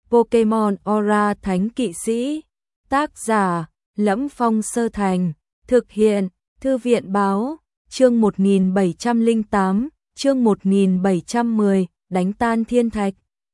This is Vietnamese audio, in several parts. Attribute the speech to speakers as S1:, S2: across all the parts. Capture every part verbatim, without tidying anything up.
S1: Pokemon Aura Thánh Kỵ Sĩ. Tác giả: Lẫm Phong Sơ Thành. Thực hiện: Thư viện báo. Chương một nghìn bảy trăm lẻ tám, chương một nghìn bảy trăm mười, đánh tan thiên thạch.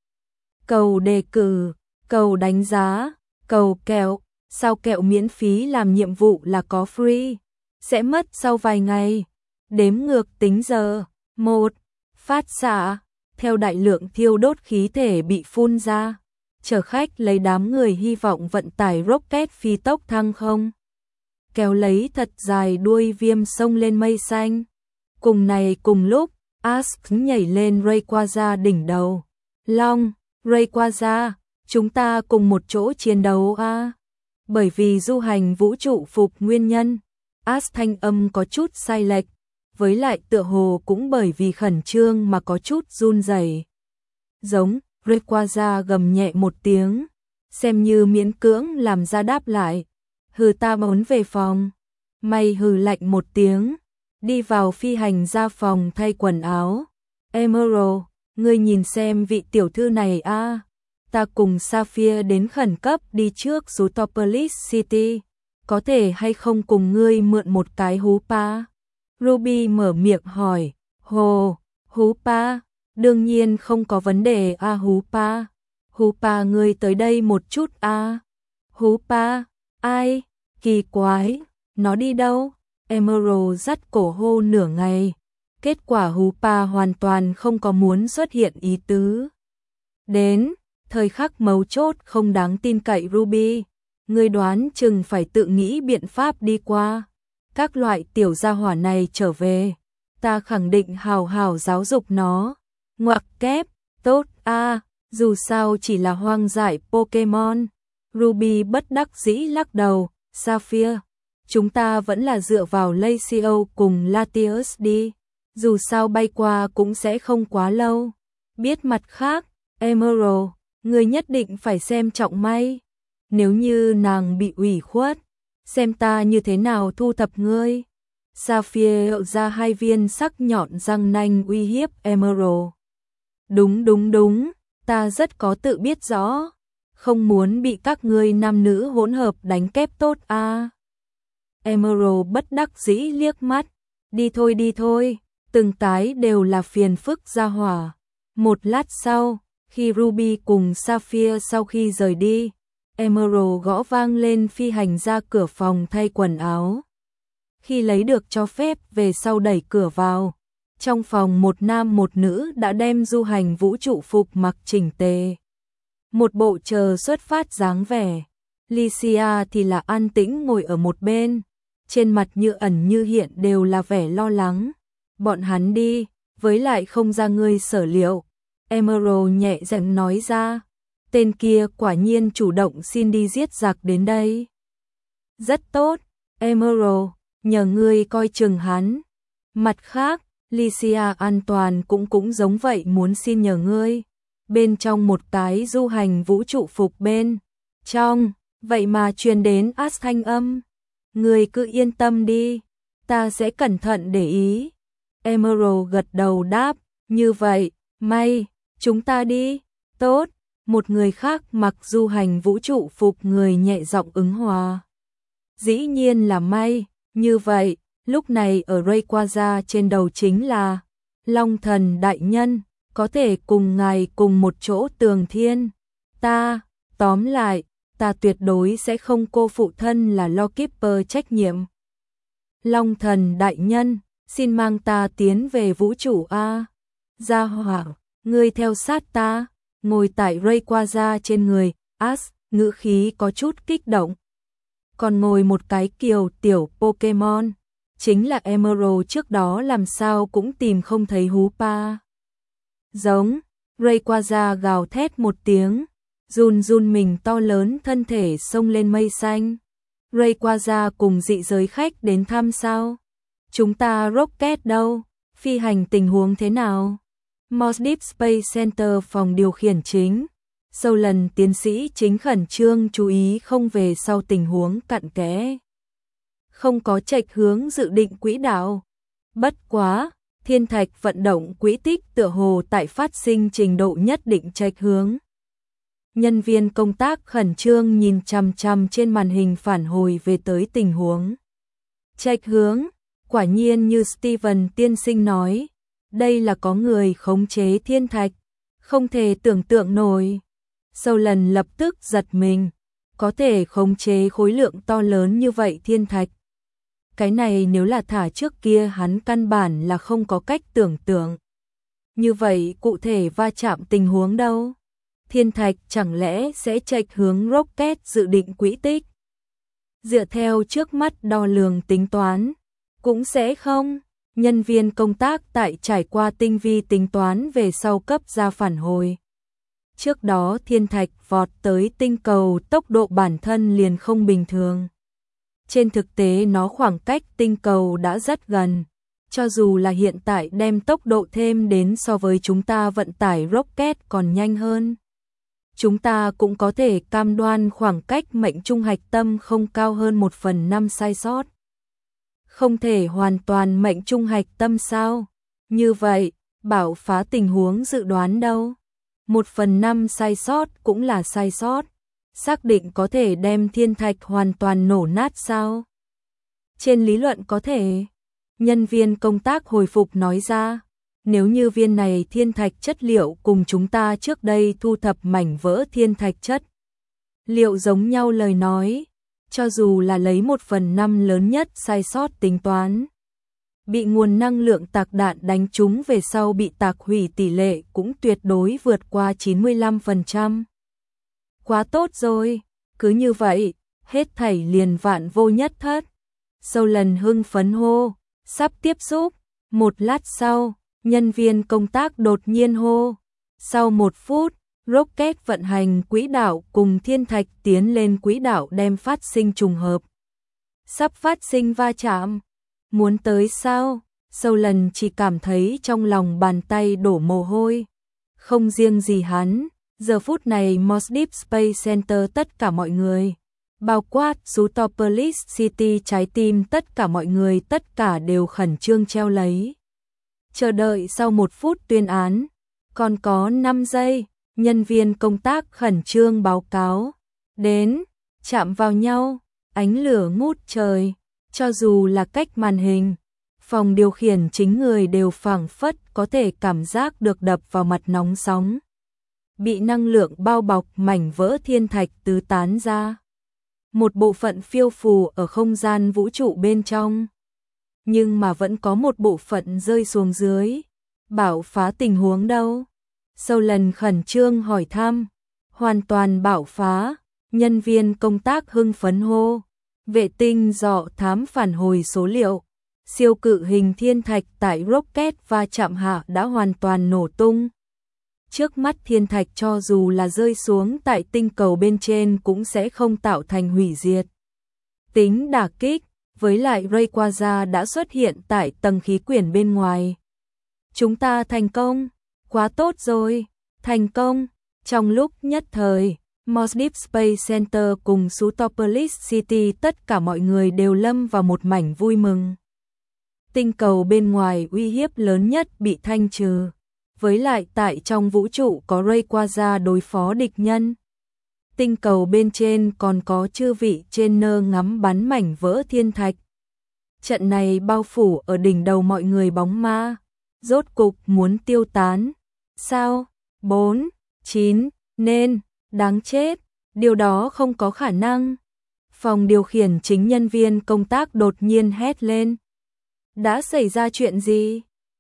S1: Cầu đề cử, cầu đánh giá, cầu kẹo, sao kẹo miễn phí làm nhiệm vụ là có free, sẽ mất sau vài ngày. Đếm ngược tính giờ. một. Phát xạ. Theo đại lượng thiêu đốt khí thể bị phun ra, chở khách lấy đám người hy vọng vận tải rocket phi tốc thăng không. Kéo lấy thật dài đuôi viêm sông lên mây xanh. Cùng này cùng lúc, Ask nhảy lên Rayquaza đỉnh đầu. Long, Rayquaza, chúng ta cùng một chỗ chiến đấu a. À? Bởi vì du hành vũ trụ phục nguyên nhân, Ask thanh âm có chút sai lệch, với lại tựa hồ cũng bởi vì khẩn trương mà có chút run rẩy. Giống, Rayquaza gầm nhẹ một tiếng, xem như miễn cưỡng làm ra đáp lại. Hừ, ta muốn về phòng. Mày hừ lạnh một tiếng, đi vào phi hành ra phòng thay quần áo. Emerald, ngươi nhìn xem vị tiểu thư này a, à? Ta cùng Sapphire đến khẩn cấp đi trước Zootopolis City, có thể hay không cùng ngươi mượn một cái hú pa? Ruby mở miệng hỏi. Hồ, hú pa? Đương nhiên không có vấn đề a. À, hú pa. Hú pa, ngươi tới đây một chút a. À? Hú pa? Ai? Kỳ quái, nó đi đâu? Emerald dắt cổ hô nửa ngày, kết quả hú pa hoàn toàn không có muốn xuất hiện ý tứ. Đến thời khắc mấu chốt không đáng tin cậy Ruby, ngươi đoán chừng phải tự nghĩ biện pháp đi qua. Các loại tiểu gia hỏa này trở về, ta khẳng định hào hào giáo dục nó. Ngoặc kép, tốt a, à, dù sao chỉ là hoang dại Pokemon. Ruby bất đắc dĩ lắc đầu. Sapphire, chúng ta vẫn là dựa vào Lacio cùng Latios đi, dù sao bay qua cũng sẽ không quá lâu. Biết mặt khác, Emerald, ngươi nhất định phải xem trọng May. Nếu như nàng bị ủy khuất, xem ta như thế nào thu thập ngươi. Sapphire ra hai viên sắc nhọn răng nanh uy hiếp Emerald. Đúng đúng đúng, ta rất có tự biết rõ, không muốn bị các ngươi nam nữ hỗn hợp đánh kép tốt a. À. Emerald bất đắc dĩ liếc mắt, đi thôi đi thôi, từng cái đều là phiền phức gia hỏa. Một lát sau, khi Ruby cùng Sapphire sau khi rời đi, Emerald gõ vang lên phi hành ra cửa phòng thay quần áo. Khi lấy được cho phép về sau đẩy cửa vào, trong phòng một nam một nữ đã đem du hành vũ trụ phục mặc chỉnh tề. Một bộ chờ xuất phát dáng vẻ. Lycia thì là an tĩnh ngồi ở một bên, trên mặt như ẩn như hiện đều là vẻ lo lắng. Bọn hắn đi, với lại không ra ngươi sở liệu. Emerald nhẹ giọng nói ra, tên kia quả nhiên chủ động xin đi giết giặc đến đây. Rất tốt, Emerald, nhờ ngươi coi chừng hắn. Mặt khác, Lycia an toàn cũng cũng giống vậy muốn xin nhờ ngươi. Bên trong một cái du hành vũ trụ phục bên trong, vậy mà truyền đến Ash thanh âm. Người cứ yên tâm đi, ta sẽ cẩn thận để ý. Emerald gật đầu đáp, như vậy, May, chúng ta đi. Tốt, một người khác mặc du hành vũ trụ phục người nhẹ giọng ứng hòa. Dĩ nhiên là May, như vậy, lúc này ở Rayquaza trên đầu chính là Long Thần đại nhân. Có thể cùng ngài cùng một chỗ tường thiên. Ta, tóm lại, ta tuyệt đối sẽ không cô phụ thân là Lawkeeper trách nhiệm. Long Thần đại nhân, xin mang ta tiến về vũ trụ a. Gia hỏa, ngươi theo sát ta. Ngồi tại Rayquaza trên người, Ash, ngữ khí có chút kích động. Còn ngồi một cái kiều tiểu Pokemon, chính là Emerald trước đó làm sao cũng tìm không thấy hú pa. Giống, Rayquaza gào thét một tiếng, run run mình to lớn thân thể xông lên mây xanh. Rayquaza cùng dị giới khách đến thăm sao? Chúng ta rocket đâu? Phi hành tình huống thế nào? Mos Deep Space Center phòng điều khiển chính. Solon tiến sĩ chính khẩn trương chú ý không về sau tình huống cặn kẽ. Không có chệch hướng dự định quỹ đạo. Bất quá, thiên thạch vận động quỹ tích tựa hồ tại phát sinh trình độ nhất định chệch hướng. Nhân viên công tác khẩn trương nhìn chằm chằm trên màn hình phản hồi về tới tình huống. Chệch hướng, quả nhiên như Steven tiên sinh nói, đây là có người khống chế thiên thạch, không thể tưởng tượng nổi. Nolan lập tức giật mình, có thể khống chế khối lượng to lớn như vậy thiên thạch. Cái này nếu là thả trước kia hắn căn bản là không có cách tưởng tượng. Như vậy cụ thể va chạm tình huống đâu? Thiên thạch chẳng lẽ sẽ chệch hướng rocket dự định quỹ tích? Dựa theo trước mắt đo lường tính toán, cũng sẽ không. Nhân viên công tác tại trải qua tinh vi tính toán về sau cấp ra phản hồi. Trước đó thiên thạch vọt tới tinh cầu tốc độ bản thân liền không bình thường. Trên thực tế nó khoảng cách tinh cầu đã rất gần. Cho dù là hiện tại đem tốc độ thêm đến so với chúng ta vận tải rocket còn nhanh hơn. Chúng ta cũng có thể cam đoan khoảng cách mệnh trung hạch tâm không cao hơn một phần năm sai sót. Không thể hoàn toàn mệnh trung hạch tâm sao? Như vậy, bảo phá tình huống dự đoán đâu? Một phần năm sai sót cũng là sai sót. Xác định có thể đem thiên thạch hoàn toàn nổ nát sao? Trên lý luận có thể. Nhân viên công tác hồi phục nói ra, nếu như viên này thiên thạch chất liệu cùng chúng ta trước đây thu thập mảnh vỡ thiên thạch chất liệu giống nhau lời nói, cho dù là lấy một phần năm lớn nhất sai sót tính toán, bị nguồn năng lượng tạc đạn đánh trúng về sau bị tạc hủy tỷ lệ cũng tuyệt đối vượt qua chín mươi lăm phần trăm. Quá tốt rồi, cứ như vậy, hết thảy liền vạn vô nhất thất. Nolan hưng phấn hô, sắp tiếp xúc. Một lát sau, nhân viên công tác đột nhiên hô. Sau một phút, rocket vận hành quỹ đạo cùng thiên thạch tiến lên quỹ đạo đem phát sinh trùng hợp. Sắp phát sinh va chạm. Muốn tới sao? Nolan chỉ cảm thấy trong lòng bàn tay đổ mồ hôi. Không riêng gì hắn, giờ phút này Moss Deep Space Center tất cả mọi người, bao quát Sutopolis City trái tim tất cả mọi người tất cả đều khẩn trương treo lấy. Chờ đợi sau một phút tuyên án, còn có năm giây, nhân viên công tác khẩn trương báo cáo. Đến, chạm vào nhau, ánh lửa ngút trời, cho dù là cách màn hình, phòng điều khiển chính người đều phảng phất có thể cảm giác được đập vào mặt nóng sóng. Bị năng lượng bao bọc mảnh vỡ thiên thạch tứ tán ra. Một bộ phận phiêu phù ở không gian vũ trụ bên trong. Nhưng mà vẫn có một bộ phận rơi xuống dưới. Bảo phá tình huống đâu? Nolan khẩn trương hỏi thăm. Hoàn toàn bảo phá. Nhân viên công tác hưng phấn hô. Vệ tinh dò thám phản hồi số liệu. Siêu cự hình thiên thạch tại rocket va chạm hạ đã hoàn toàn nổ tung. Trước mắt thiên thạch cho dù là rơi xuống tại tinh cầu bên trên cũng sẽ không tạo thành hủy diệt tính đả kích, với lại Rayquaza đã xuất hiện tại tầng khí quyển bên ngoài. Chúng ta thành công, quá tốt rồi, thành công. Trong lúc nhất thời, Moss Deep Space Center cùng Sutopolis City tất cả mọi người đều lâm vào một mảnh vui mừng. Tinh cầu bên ngoài uy hiếp lớn nhất bị thanh trừ. Với lại tại trong vũ trụ có Rayquaza đối phó địch nhân. Tinh cầu bên trên còn có chư vị trên nơ ngắm bắn mảnh vỡ thiên thạch. Trận này bao phủ ở đỉnh đầu mọi người bóng ma. Rốt cục muốn tiêu tán. Sao? bốn, chín, nên, đáng chết. Điều đó không có khả năng. Phòng điều khiển chính nhân viên công tác đột nhiên hét lên. Đã xảy ra chuyện gì?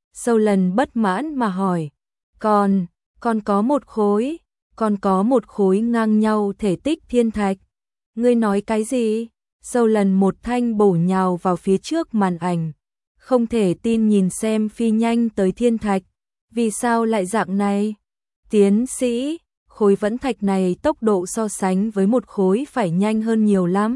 S1: Nolan bất mãn mà hỏi. Còn, còn có một khối, còn có một khối ngang nhau thể tích thiên thạch. Ngươi nói cái gì? Nolan một thanh bổ nhào vào phía trước màn ảnh. Không thể tin nhìn xem phi nhanh tới thiên thạch. Vì sao lại dạng này? Tiến sĩ, khối vẫn thạch này tốc độ so sánh với một khối phải nhanh hơn nhiều lắm.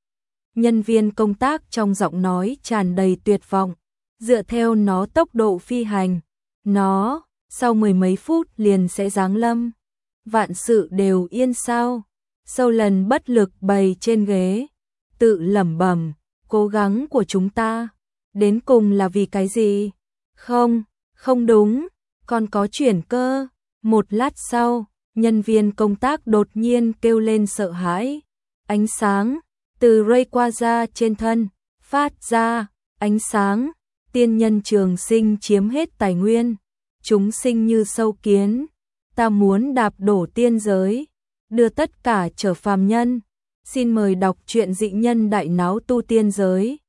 S1: Nhân viên công tác trong giọng nói tràn đầy tuyệt vọng. Dựa theo nó tốc độ phi hành, nó, sau mười mấy phút liền sẽ giáng lâm. Vạn sự đều yên sao? Nolan bất lực bày trên ghế, tự lẩm bẩm, cố gắng của chúng ta, đến cùng là vì cái gì? Không, không đúng, còn có chuyển cơ. Một lát sau, Nhân viên công tác đột nhiên kêu lên sợ hãi. Ánh sáng từ Rayquaza trên thân phát ra, ánh sáng, tiên nhân trường sinh chiếm hết tài nguyên, chúng sinh như sâu kiến, ta muốn đạp đổ tiên giới, đưa tất cả trở phàm nhân. Xin mời đọc truyện Dị Nhân Đại Náo Tu Tiên Giới.